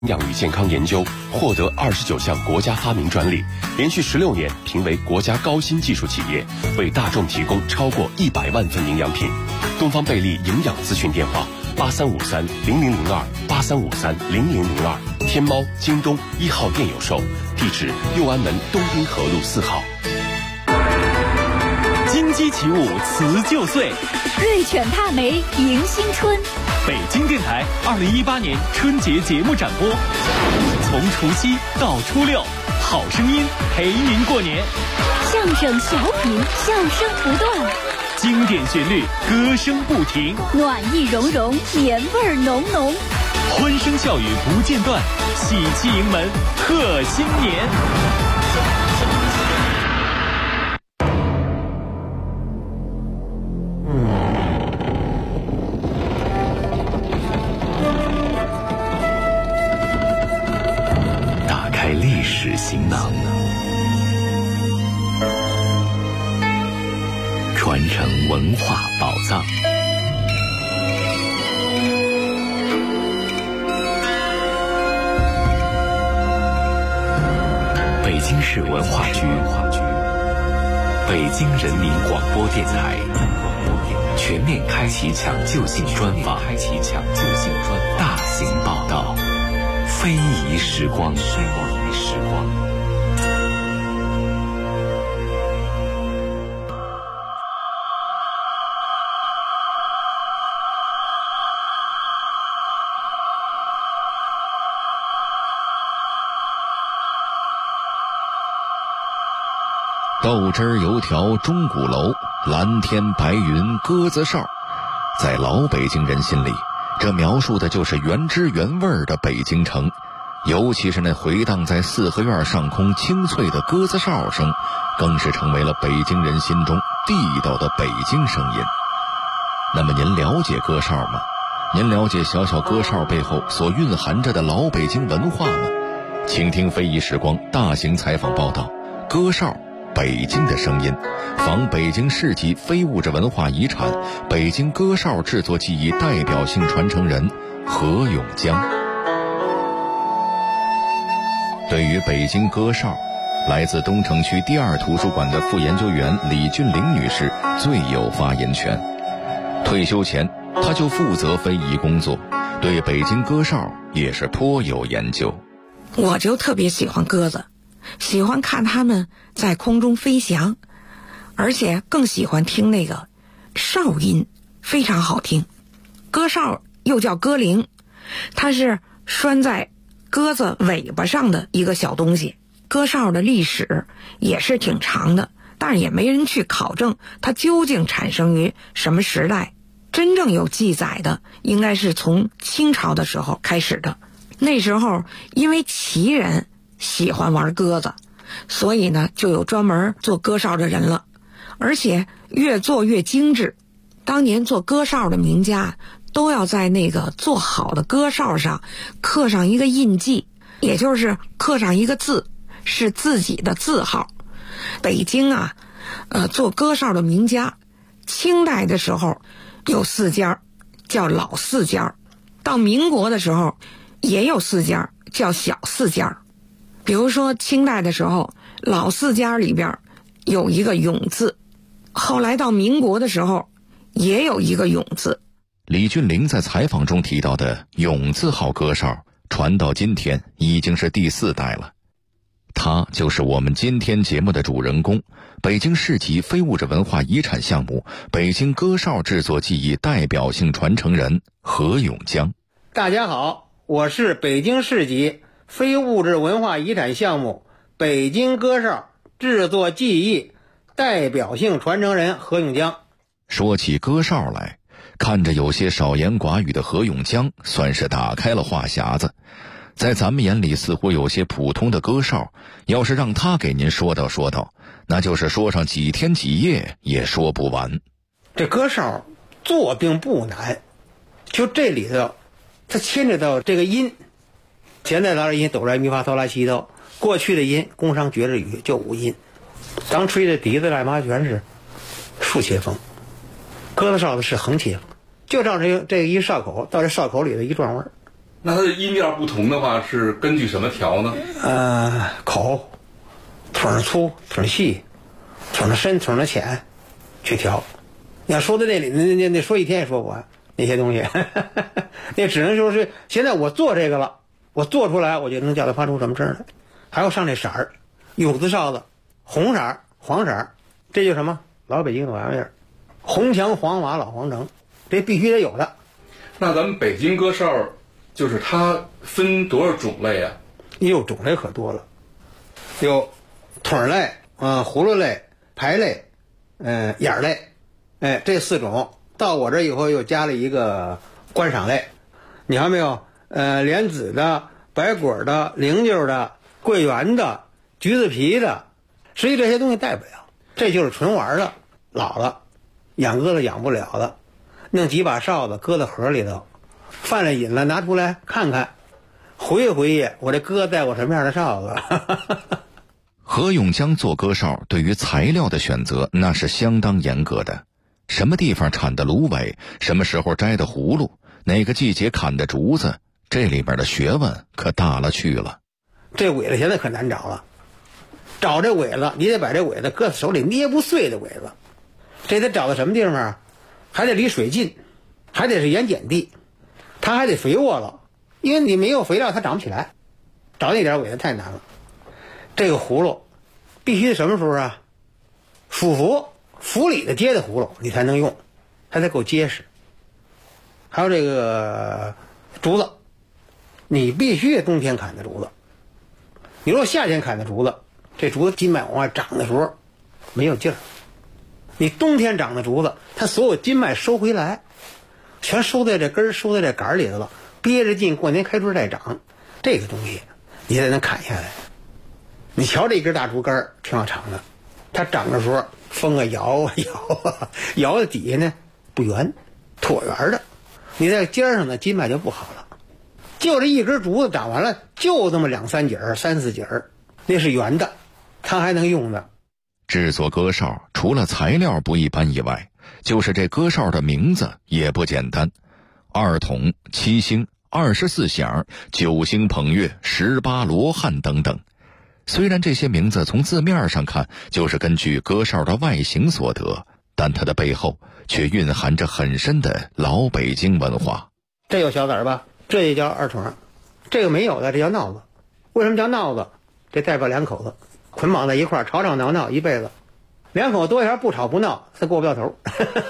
营养与健康研究获得29项国家发明专利，连续16年评为国家高新技术企业，为大众提供超过100万份营养品。东方贝利营养咨询电话83530002，83530002，天猫、京东1号店有售，地址右安门东滨河路4号。 金鸡起舞辞旧岁， 瑞犬踏梅迎新春。 北京电台2018年春节节目展播，从除夕到初六，好声音陪您过年。 相声小品，笑声不断， 经典旋律，歌声不停， 暖意融融，年味浓浓， 欢声笑语不间断，喜气迎门贺新年。 历史行囊，传承文化宝藏。北京市文化局、北京人民广播电台全面开启抢救性专访，大型报道，非遗时光。 豆汁儿油条钟鼓楼，蓝天白云鸽子哨。在老北京人心里，这描述的就是原汁原味的北京城，尤其是那回荡在四合院上空清脆的鸽子哨声，更是成为了北京人心中地道的北京声音。那么您了解鸽哨吗？您了解小小鸽哨背后所蕴含着的老北京文化吗？请听非遗时光大型采访报道，鸽哨北京的声音，访北京市级非物质文化遗产北京鸽哨制作技艺代表性传承人何永江。对于北京鸽哨，来自东城区第2图书馆的副研究员李俊玲女士最有发言权。退休前，她就负责非遗工作，对北京鸽哨也是颇有研究。 我就特别喜欢鸽子，喜欢看它们在空中飞翔，而且更喜欢听那个哨音，非常好听。鸽哨又叫鸽铃，它是拴在鸽子尾巴上的一个小东西。鸽哨的历史也是挺长的，但是也没人去考证它究竟产生于什么时代。真正有记载的应该是从清朝的时候开始的。那时候因为旗人喜欢玩鸽子，所以呢就有专门做鸽哨的人了，而且越做越精致。当年做鸽哨的名家都要在那个做好的鸽哨上刻上一个印记，也就是刻上一个字，是自己的字号。北京啊，做鸽哨的名家，清代的时候有4家，叫老4家，到民国的时候也有4家，叫小4家。比如说清代的时候，老4家里边有一个永字，后来到民国的时候也有一个永字。 李俊玲在采访中提到的永字号鸽哨传到今天已经是第4代了。他就是我们今天节目的主人公，北京市级非物质文化遗产项目北京鸽哨制作技艺代表性传承人何永江。 大家好，我是北京市级非物质文化遗产项目北京鸽哨制作技艺代表性传承人何永江。 说起鸽哨来，看着有些少言寡语的何永江算是打开了话匣子。在咱们眼里似乎有些普通的鸽哨，要是让他给您说道，那就是说上几天几夜也说不完。 这鸽哨做并不难，就这里头它牵扯到这个音，现在的音哆来咪发嗦拉西哆，过去的音宫商角徵羽就5音，咱吹的笛子来嘛全是竖切风，鸽子哨子是横切风，就照这个一哨口到这哨口里的一转弯， 那它的音调不同的话，是根据什么调呢？ 口，筒粗，筒细，筒深，筒浅，去调。你要说到这里，那说一天也说不完那些东西，那只能说是现在我做这个了，我做出来我就能叫它发出什么声来。还要上这色儿，有的哨子红色儿、黄色儿，这就什么老北京的玩意儿，红墙黄瓦老皇城，这必须得有的。 那咱们北京歌哨就是它分多少种类啊？ 哟，种类可多了，有筒类、葫芦类、排类、眼类，这4种。到我这以后又加了一个观赏类，你看没有？莲子的、白果的、菱角的、桂圆的、橘子皮的，实际这些东西带不了，这就是纯玩的，老了，养鸽子养不了了，弄几把哨子搁在盒里头，犯了瘾了拿出来看看，回忆回忆我这鸽带过什么样的哨子。 何永江做歌哨对于材料的选择那是相当严格的，什么地方产的芦苇，什么时候摘的葫芦，哪个季节砍的竹子，这里边的学问可大了去了。 这苇子现在可难找了，找这苇子你得把这苇子搁在手里捏不碎的苇子，这得找到什么地方啊？还得离水近，还得是盐碱地，它还得肥沃了，因为你没有肥料它长不起来，找那点苇子太难了。这个葫芦必须什么时候啊？府里的结的葫芦你才能用，它才够结实。还有这个竹子，你必须得冬天砍的竹子，你如果夏天砍的竹子，这竹子筋脉往外长的时候没有劲儿。你冬天长的竹子，它所有筋脉收回来，全收在这根儿、收在这杆儿里头了，憋着劲，过年开春再长，这个东西你才能砍下来。你瞧这一根大竹竿挺好长的，它长的时候风啊摇啊摇啊，摇的底下呢不圆，椭圆的，你在尖上呢筋脉就不好了。就这一根竹子长完了，就这么2-3节儿、3-4节儿，那是圆的，它还能用的。 制作歌哨除了材料不一般以外，就是这歌哨的名字也不简单，2筒、7星、24响、9星捧月、18罗汉等等。虽然这些名字从字面上看就是根据歌哨的外形所得，但它的背后却蕴含着很深的老北京文化。 这有小子儿吧？这也叫2筒，这个没有的，这叫闹子。为什么叫闹子？这代表2口子捆绑在一块儿，吵吵闹闹一辈子，2口多一点不吵不闹，他过不了头。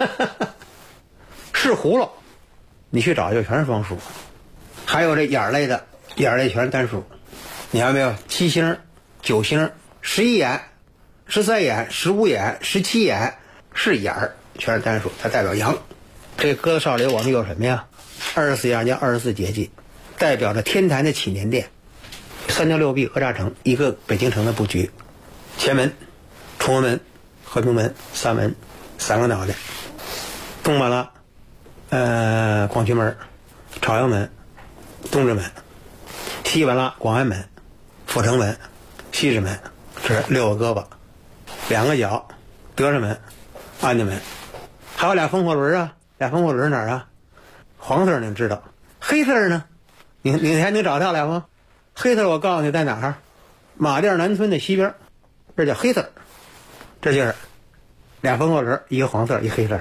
是葫芦，你去找就全是双数。还有这眼类的，眼类全是单数。你看没有？7星、9星、11眼、13眼、15眼、17眼是眼儿，全是单数，它代表阳。这鸽子哨里我们有什么呀？24样叫24节气，代表着天坛的祈年殿。3条6壁讹诈城，一个北京城的布局。前门、崇文门、和平门3门，3个脑袋。东门了，广渠门、朝阳门、东直门。西门了，广安门、阜成门、西直门，这是6个胳膊，2个脚，德胜门、安家门。还有俩风火轮啊，俩风火轮哪儿啊？黄色你知道，黑色呢？你还能找到俩吗？黑色我告诉你在哪儿？马甸南村的西边，这叫黑色。这就是俩风火轮，一个黄色，一个黑色。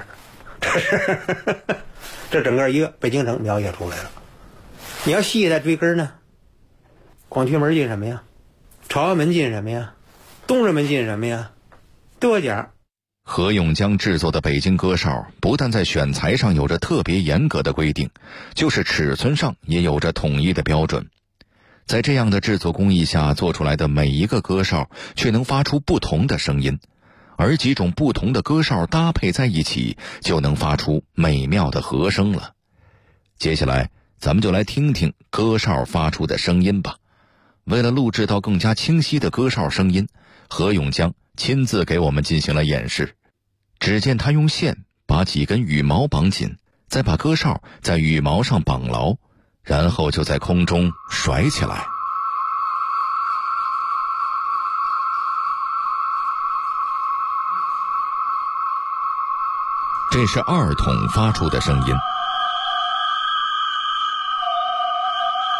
这整个一个北京城描写出来了。你要细再追根呢，广渠门进什么呀？朝阳门进什么呀？东直门进什么呀？多讲。 何永江制作的北京歌哨不但在选材上有着特别严格的规定，就是尺寸上也有着统一的标准。在这样的制作工艺下做出来的每一个歌哨却能发出不同的声音，而几种不同的歌哨搭配在一起，就能发出美妙的和声了。接下来咱们就来听听歌哨发出的声音吧。为了录制到更加清晰的歌哨声音，何永江亲自给我们进行了演示。只见他用线把几根羽毛绑紧，再把歌哨在羽毛上绑牢，然后就在空中甩起来。这是2筒发出的声音。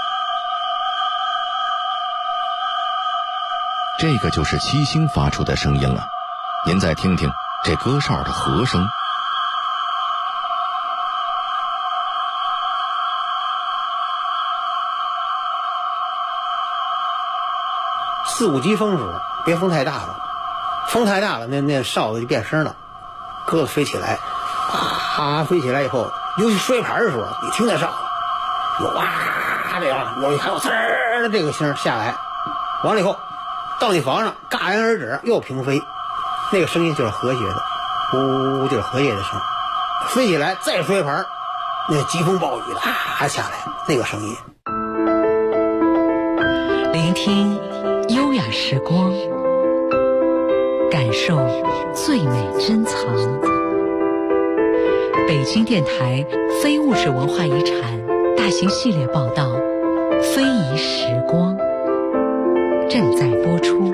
这个就是七星发出的声音了。您再听听这歌哨的和声。 4、5级风时候，别风太大了，风太大了，那哨子就变声了，鸽子飞起来，啊，飞起来以后，尤其摔盘的时候，你听那哨子，有哇这样，有还有呲儿的这个声下来，完了以后，到你房上戛然而止，又平飞，那个声音就是和谐的，呜，就是和谐的声，飞起来再摔盘，那疾风暴雨的啊下来，那个声音。 聆听优雅时光，感受最美珍藏。北京电台非物质文化遗产大型系列报道《非遗时光》正在播出。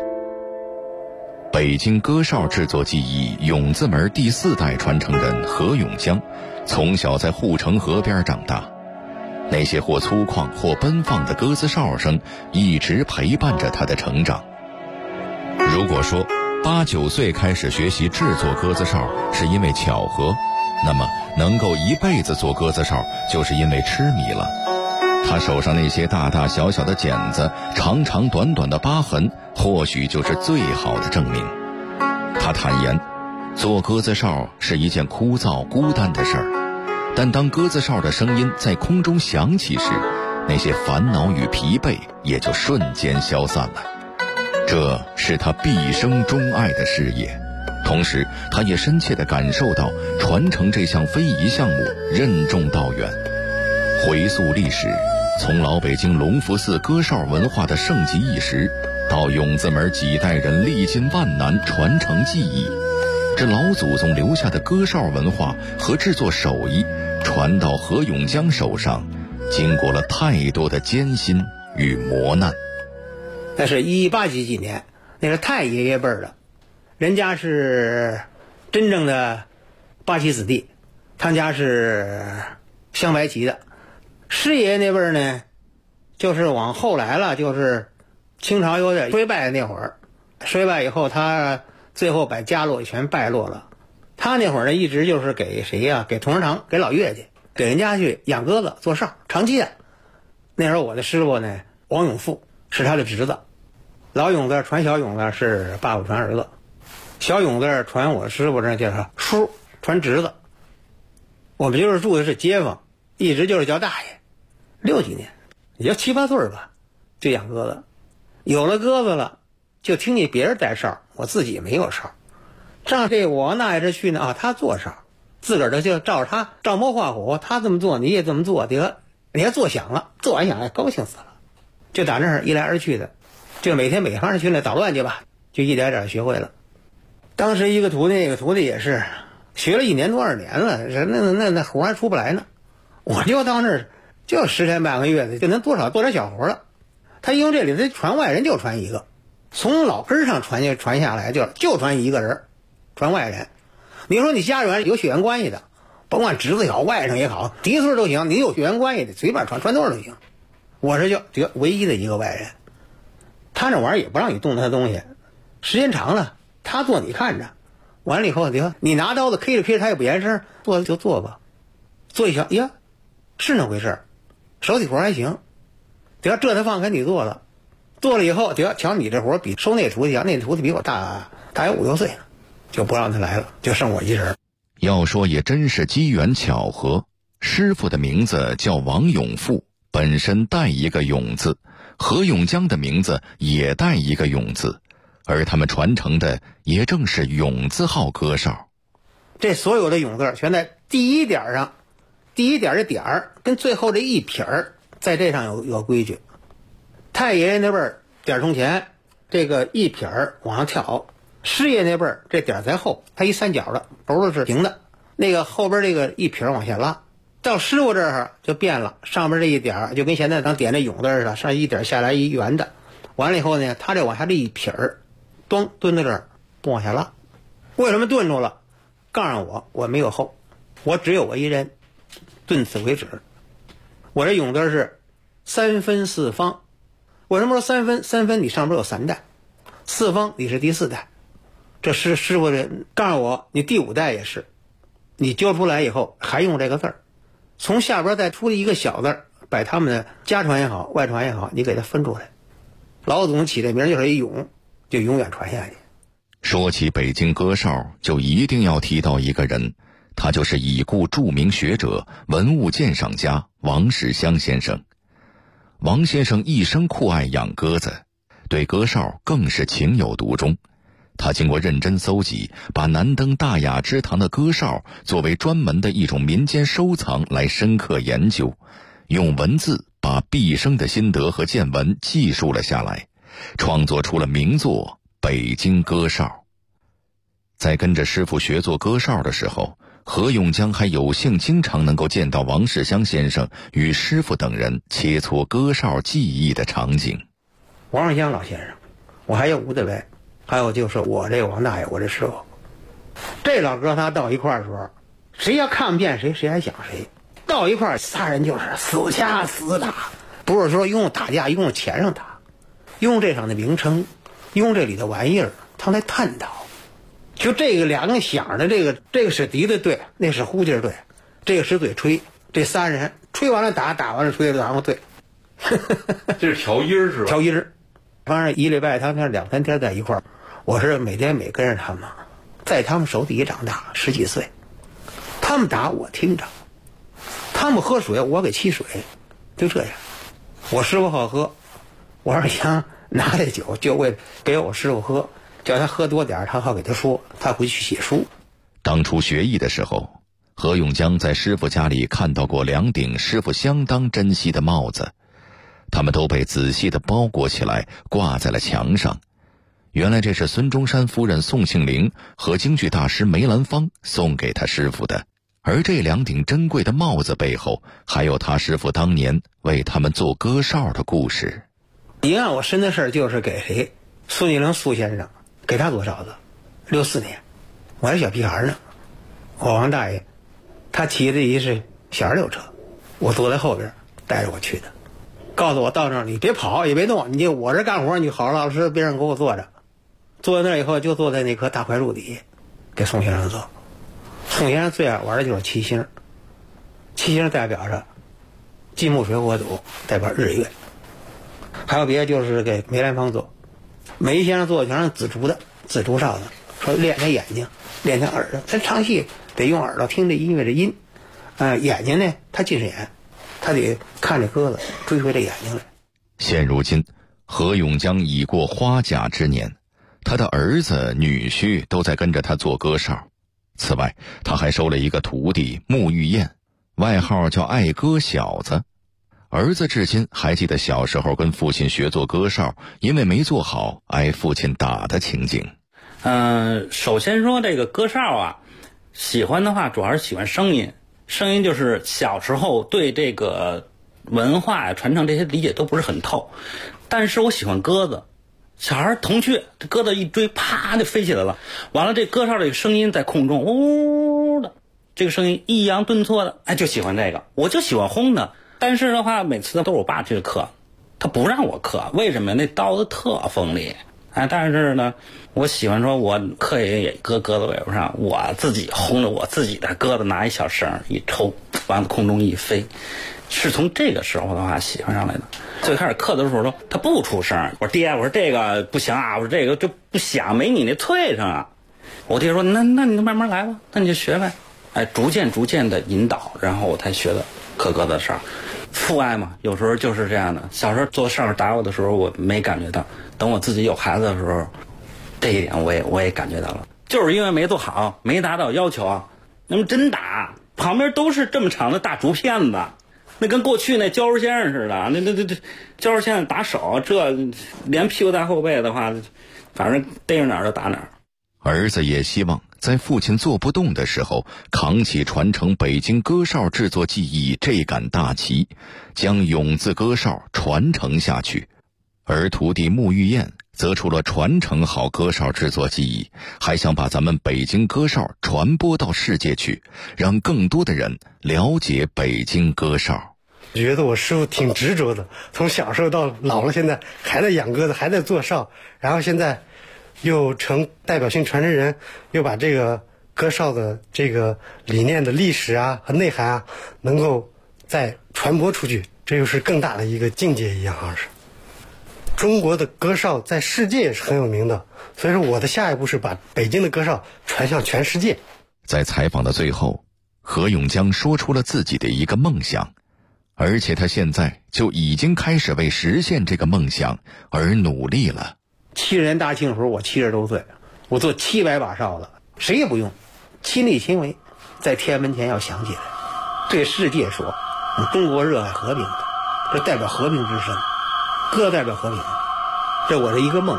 北京歌哨制作技艺永字门第4代传承人何永江，从小在护城河边长大。那些或粗犷或奔放的鸽子哨声一直陪伴着他的成长。如果说8、9岁开始学习制作鸽子哨是因为巧合，那么能够一辈子做鸽子哨就是因为痴迷了。他手上那些大大小小的茧子，长长短短的疤痕，或许就是最好的证明。他坦言，做鸽子哨是一件枯燥孤单的事儿，但当鸽子哨的声音在空中响起时，那些烦恼与疲惫也就瞬间消散了。这是他毕生钟爱的事业，同时他也深切地感受到传承这项非遗项目任重道远。回溯历史，从老北京隆福寺歌哨文化的盛极一时，到永字门几代人历尽万难传承技艺，这老祖宗留下的歌哨文化和制作手艺传到何永江手上，经过了太多的艰辛与磨难。 那是18几年，那是太爷爷辈儿的，人家是真正的八旗子弟，他家是镶白旗的。师爷爷那辈儿呢，就是往后来了，就是清朝有点衰败的那会儿，衰败以后他最后把家落全败落了。他那会儿呢，一直就是给谁呀？给同仁堂，给老岳家，给人家去养鸽子做哨，长期的。那时候我的师傅呢，王永富是他的侄子，老永字传小永字是爸爸传儿子，小永字传我师傅这叫他叔，传侄子。我们就是住的是街坊，一直就是叫大爷，6几年，也就7、8岁吧，就养鸽子。有了鸽子了，就听见别人带哨，我自己没有哨。照这我那也是去呢啊，他做哨，自个儿的就照着他照猫画虎，他这么做你也这么做，得你还做响了，做完响了高兴死了。就打那儿一来二去的，就每天北方去那捣乱去吧，就一点点学会了。当时一个徒弟，那个徒弟也是学了1年多2年了，那活还出不来呢。我就到那儿就10天半个月的，就能多少做点小活了。他因为这里他传外人就传一个，从老根上传下来就传一个人，传外人。你说你家人有血缘关系的，甭管侄子也好，外甥也好，嫡孙都行，你有血缘关系的随便传多少都行。我这就唯一的一个外人，他那玩意儿也不让你动他的东西，时间长了他做你看着，完了以后你拿刀子 K 着他也不言声，做就做吧，做一瞧呀是那回事，手体活还行，这他放开你做了以后瞧你这活比收那徒弟那徒弟比我大有5、6岁呢，就不让他来了，就剩我一人。 要说也真是机缘巧合，师傅的名字叫王永富，本身带一个永字，何永江的名字也带一个永字，而他们传承的也正是永字号歌哨。 这所有的永字全在第一点上，第一点的点儿跟最后这一撇儿，在这上有规矩。太爷爷那辈儿点钟前，这个一撇儿往上跳；师爷那辈儿这点在后，它一三角的，头都是平的，那个后边这个一撇往下拉。到师傅这儿就变了，上边这一点就跟现在咱点那永字似的，上一点下来一圆的，完了以后呢，他这往下这一撇儿，咚蹲在这儿不往下拉。为什么顿住了？告诉我没有后，我只有我一人，顿此为止。我这永字是3分4方。为什么说3分？3分你上边有3带， 四峰你是第4代，这师傅的告诉我，你第5代也是，你教出来以后还用这个字儿，从下边再出一个小字儿，把他们的家传也好，外传也好，你给它分出来。老祖宗起的名就是一永，就永远传下去。 说起北京歌哨，就一定要提到一个人，他就是已故著名学者、文物鉴赏家王世襄先生。王先生一生酷爱养鸽子，对歌哨更是情有独钟。他经过认真搜集，把南登大雅之堂的歌哨作为专门的一种民间收藏来深刻研究，用文字把毕生的心得和见闻记述了下来，创作出了名作《北京歌哨》。在跟着师傅学做歌哨的时候，何永江还有幸经常能够见到王世襄先生与师傅等人切磋歌哨技艺的场景。 王世襄老先生，我还有吴德来，还有就是我这个王大爷，我这师傅，这老哥仨到一块儿的时候，谁要看不见谁，谁还想谁。到一块儿仨人就是死掐死打，不是说用打架用钱上打，用这场的名称，用这里的玩意儿，他来探讨。就这个2个响的，这个是笛子队，那是呼劲队，这个是嘴吹，这3人吹完了打，打完了吹，然后对。 这是调音是吧？ 调音，反正1礼拜他们2、3天在一块儿，我是每天每跟着他们，在他们手底下长大，10几岁，他们打我听着，他们喝水我给沏水，就这样。我师傅好喝，我二娘拿这酒就为给我师傅喝，叫他喝多点，他好给他说，他回去写书。 当初学艺的时候，何永江在师傅家里看到过2顶师傅相当珍惜的帽子，他们都被仔细地包裹起来，挂在了墙上。原来这是孙中山夫人宋庆龄和京剧大师梅兰芳送给他师傅的。而这2顶珍贵的帽子背后，还有他师傅当年为他们做歌哨的故事。 一案我深的事就是给谁？宋庆龄苏先生，给他做哨子，64年，我还是小屁孩呢。我王大爷，他骑的一是小26车，我坐在后边带着我去的，告诉我到那儿你别跑也别动，你就我这干活，你好老实边上给我坐着。坐在那儿以后就坐在那棵大槐树底下，给宋先生做。宋先生最爱玩的就是七星，七星代表着金木水火土，代表日月。还有别的就是给梅兰芳做，梅先生做的全是紫竹的紫竹哨子，说练他眼睛，练他耳朵，他唱戏得用耳朵听这音乐的音，眼睛呢他近视眼，他得看这鸽子，追回这眼睛来。 现如今何永江已过花甲之年，他的儿子女婿都在跟着他做歌哨。此外，他还收了一个徒弟穆玉燕，外号叫爱歌小子。儿子至今还记得小时候跟父亲学做歌哨，因为没做好挨父亲打的情景。 首先说这个歌哨啊，喜欢的话主要是喜欢声音，声音就是小时候对这个文化传承这些理解都不是很透，但是我喜欢鸽子。小孩铜雀，这鸽子一追，啪就飞起来了。完了，这歌哨这个声音在空中，呜的，这个声音抑扬顿挫的，哎，就喜欢这个，我就喜欢轰的。但是的话，每次都是我爸去刻，他不让我刻，为什么？那刀子特锋利，哎，但是呢，我喜欢说，我刻也搁鸽子尾巴上，我自己轰着我自己的鸽子，拿一小绳一抽，往空中一飞。是从这个时候的话喜欢上来的。最开始刻的时候说他不出声，我说爹，我说这个不行啊，我说这个就不响，没你那脆声啊。我爹说那你就慢慢来吧，那你就学呗。哎，逐渐的引导，然后我才学的刻鸽子哨。父爱嘛，有时候就是这样的。小时候做哨打我的时候，我没感觉到，等我自己有孩子的时候，这一点我也感觉到了，就是因为没做好，没达到要求啊。那么真打，旁边都是这么长的大竹片子。那跟过去那胶肉先生似的，那胶肉先生打手，这连屁股带后背的话，反正逮着哪儿就打哪儿。 儿子也希望在父亲做不动的时候，扛起传承北京歌哨制作技艺这杆大旗，将永字歌哨传承下去。而徒弟穆玉燕则除了传承好歌哨制作技艺，还想把咱们北京歌哨传播到世界去，让更多的人了解北京歌哨。 觉得我师傅挺执着的，从小时候到老了，现在还在养鸽子，还在做哨，然后现在又成代表性传承人，又把这个鸽哨的这个理念的历史啊和内涵啊，能够再传播出去，这又是更大的一个境界一样，好像是。中国的鸽哨在世界也是很有名的，所以说我的下一步是把北京的鸽哨传向全世界。 在采访的最后，何永江说出了自己的一个梦想，而且他现在就已经开始为实现这个梦想而努力了。 7人大庆的时候，我70多岁，我做700把哨子，谁也不用，亲力亲为，在天安门前要响起来，对世界说，中国热爱和平的，这代表和平之声，歌代表和平，这我的一个梦。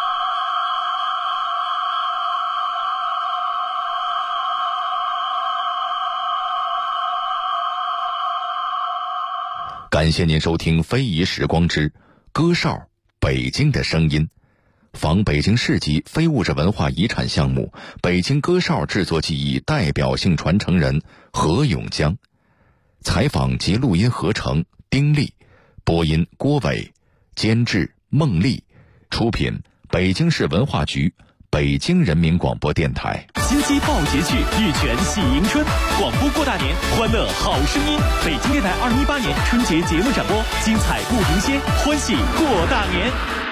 感谢您收听《非遗时光之歌哨北京的声音》，仿北京市级非物质文化遗产项目北京歌哨制作技艺代表性传承人何永江，采访及录音合成丁力，播音郭伟，监制孟丽，出品北京市文化局，北京人民广播电台。 金鸡报捷去，玉泉喜迎春，广播过大年，欢乐好声音。北京电台2018年春节节目展播，精彩不停歇，欢喜过大年。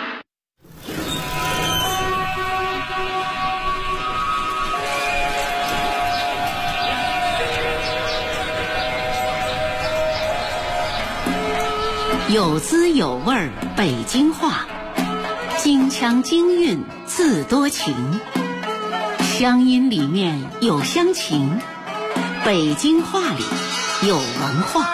有滋有味儿北京话，京腔京韵字多情，乡音里面有乡情，北京话里有文化。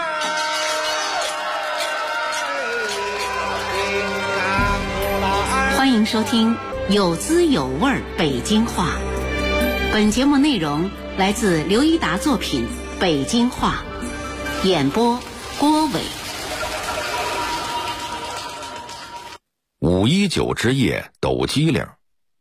欢迎收听有滋有味儿北京话。本节目内容来自刘一达作品《北京话》，演播郭伟。 519之夜抖机灵。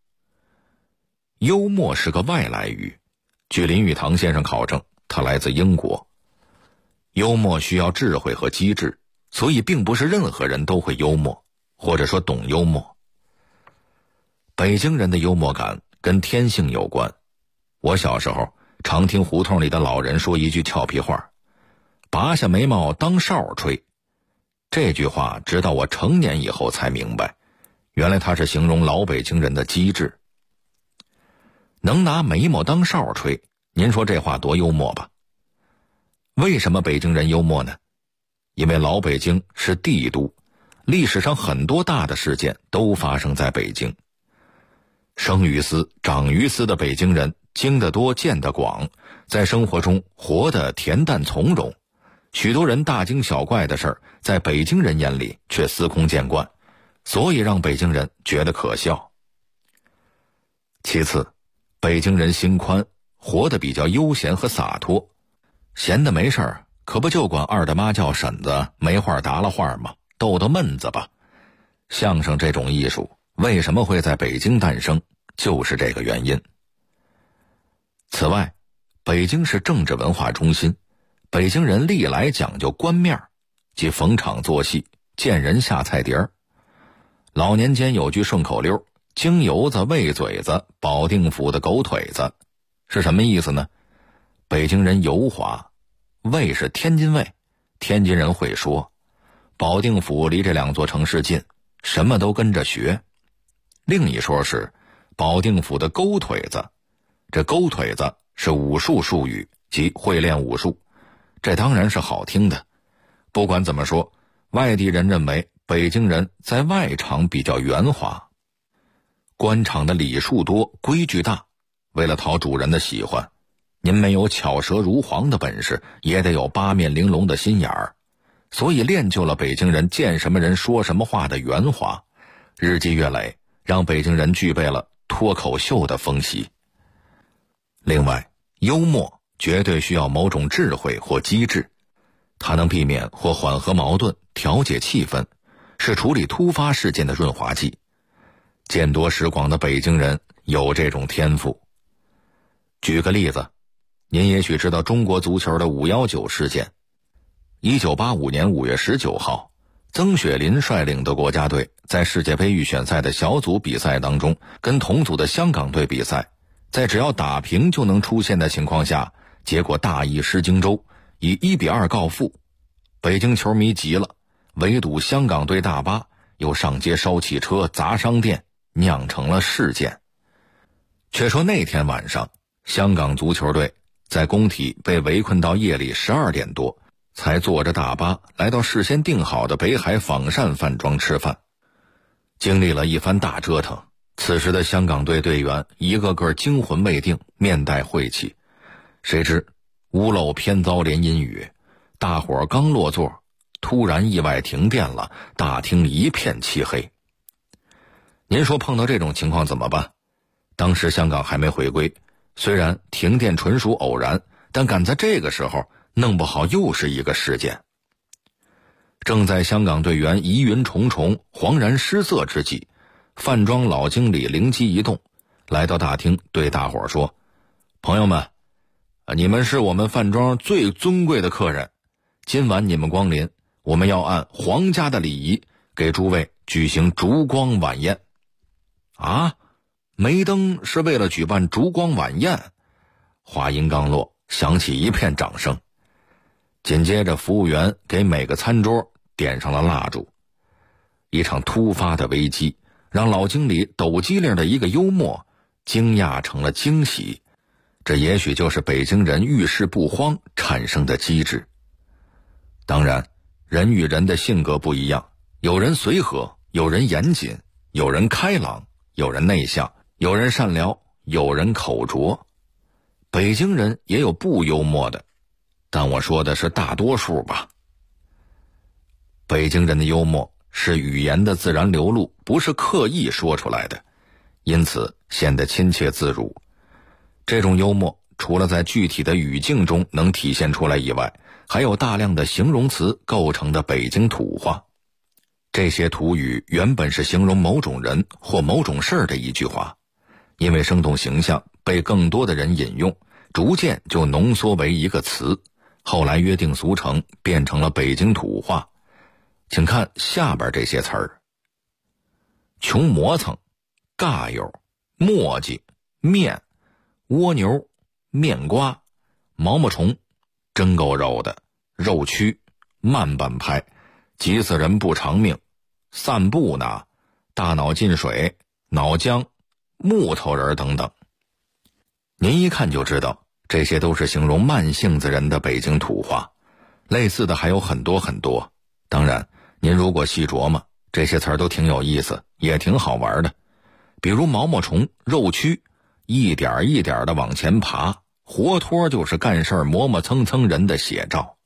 幽默是个外来语，据林语堂先生考证，他来自英国。幽默需要智慧和机智，所以并不是任何人都会幽默，或者说懂幽默。北京人的幽默感跟天性有关。我小时候常听胡同里的老人说一句俏皮话，拔下眉毛当哨吹。这句话直到我成年以后才明白，原来他是形容老北京人的机智。能拿眉毛当哨吹，您说这话多幽默吧？为什么北京人幽默呢？因为老北京是帝都，历史上很多大的事件都发生在北京。生于斯长于斯的北京人经得多见得广，在生活中活得恬淡从容，许多人大惊小怪的事儿在北京人眼里却司空见惯，所以让北京人觉得可笑。其次，北京人心宽，活得比较悠闲和洒脱，闲的没事儿可不就管二大妈叫婶子，没话搭了话吗？逗逗闷子吧。相声这种艺术为什么会在北京诞生，就是这个原因。此外，北京是政治文化中心，北京人历来讲究官面，即逢场作戏，见人下菜碟儿。老年间有句顺口溜，京油子喂嘴子，保定府的狗腿子，是什么意思呢？北京人油滑，魏是天津卫，天津人会说，保定府离这两座城市近，什么都跟着学。另一说是保定府的勾腿子，这勾腿子是武术术语，即会练武术，这当然是好听的。不管怎么说，外地人认为北京人在外场比较圆滑。官场的礼数多，规矩大，为了讨主人的喜欢，您没有巧舌如簧的本事，也得有八面玲珑的心眼儿，所以练就了北京人见什么人说什么话的圆滑，日积月累，让北京人具备了脱口秀的风习。另外，幽默绝对需要某种智慧或机智，它能避免或缓和矛盾，调节气氛，是处理突发事件的润滑剂。见多识广的北京人有这种天赋。举个例子，您也许知道中国足球的519事件。 1985年5月19号，曾雪林率领的国家队在世界杯预选赛的小组比赛当中，跟同组的香港队比赛，在只要打平就能出线的情况下，结果大意失荆州，以1-2告负。北京球迷急了，围堵香港队大巴，又上街烧汽车、砸商店，酿成了事件。却说那天晚上，香港足球队在工体被围困到夜里12点多，才坐着大巴来到事先订好的北海仿膳饭庄吃饭。经历了一番大折腾，此时的香港队队员一个个惊魂未定，面带晦气。谁知屋漏偏遭连阴雨，大伙刚落座，突然意外停电了，大厅一片漆黑。您说碰到这种情况怎么办？当时香港还没回归，虽然停电纯属偶然，但赶在这个时候弄不好又是一个事件。正在香港队员疑云重重、惶然失色之际，饭庄老经理灵机一动，来到大厅对大伙说：朋友们，你们是我们饭庄最尊贵的客人，今晚你们光临，我们要按皇家的礼仪给诸位举行烛光晚宴。啊，梅登是为了举办烛光晚宴？话音刚落，响起一片掌声。紧接着服务员给每个餐桌点上了蜡烛。一场突发的危机让老经理抖机灵的一个幽默惊讶成了惊喜，这也许就是北京人遇事不慌产生的机智。当然，人与人的性格不一样，有人随和，有人严谨，有人开朗，有人内向，有人善良，有人口拙。北京人也有不幽默的，但我说的是大多数吧。北京人的幽默是语言的自然流露，不是刻意说出来的，因此显得亲切自如。这种幽默除了在具体的语境中能体现出来以外，还有大量的形容词构成的北京土话。这些土语原本是形容某种人或某种事儿的一句话，因为生动形象被更多的人引用，逐渐就浓缩为一个词，后来约定俗成变成了北京土话。请看下边这些词儿：穷磨蹭、尬友、磨叽、面、蜗牛、面瓜、毛毛虫、真够肉的、肉蛆、慢半拍、急死人不偿命、散步呢、大脑进水、脑浆、木头人等等。您一看就知道，这些都是形容慢性子人的北京土话，类似的还有很多很多。当然，您如果细琢磨，这些词儿都挺有意思，也挺好玩的。比如毛毛虫、肉蛆，一点一点的往前爬，活脱就是干事磨磨蹭蹭人的写照。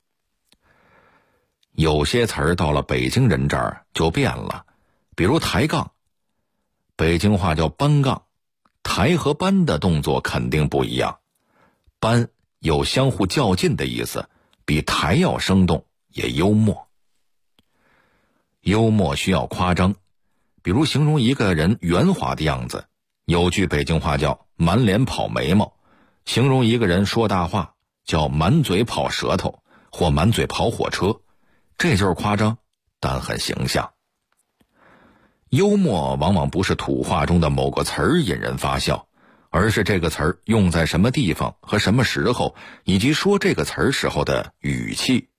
有些词儿到了北京人这儿就变了，比如抬杠，北京话叫搬杠，抬和搬的动作肯定不一样。搬有相互较劲的意思，比抬要生动，也幽默。幽默需要夸张，比如形容一个人圆滑的样子，有句北京话叫满脸跑眉毛，形容一个人说大话叫满嘴跑舌头或满嘴跑火车，这就是夸张，但很形象。幽默往往不是土话中的某个词儿引人发笑，而是这个词儿用在什么地方和什么时候，以及说这个词儿时候的语气。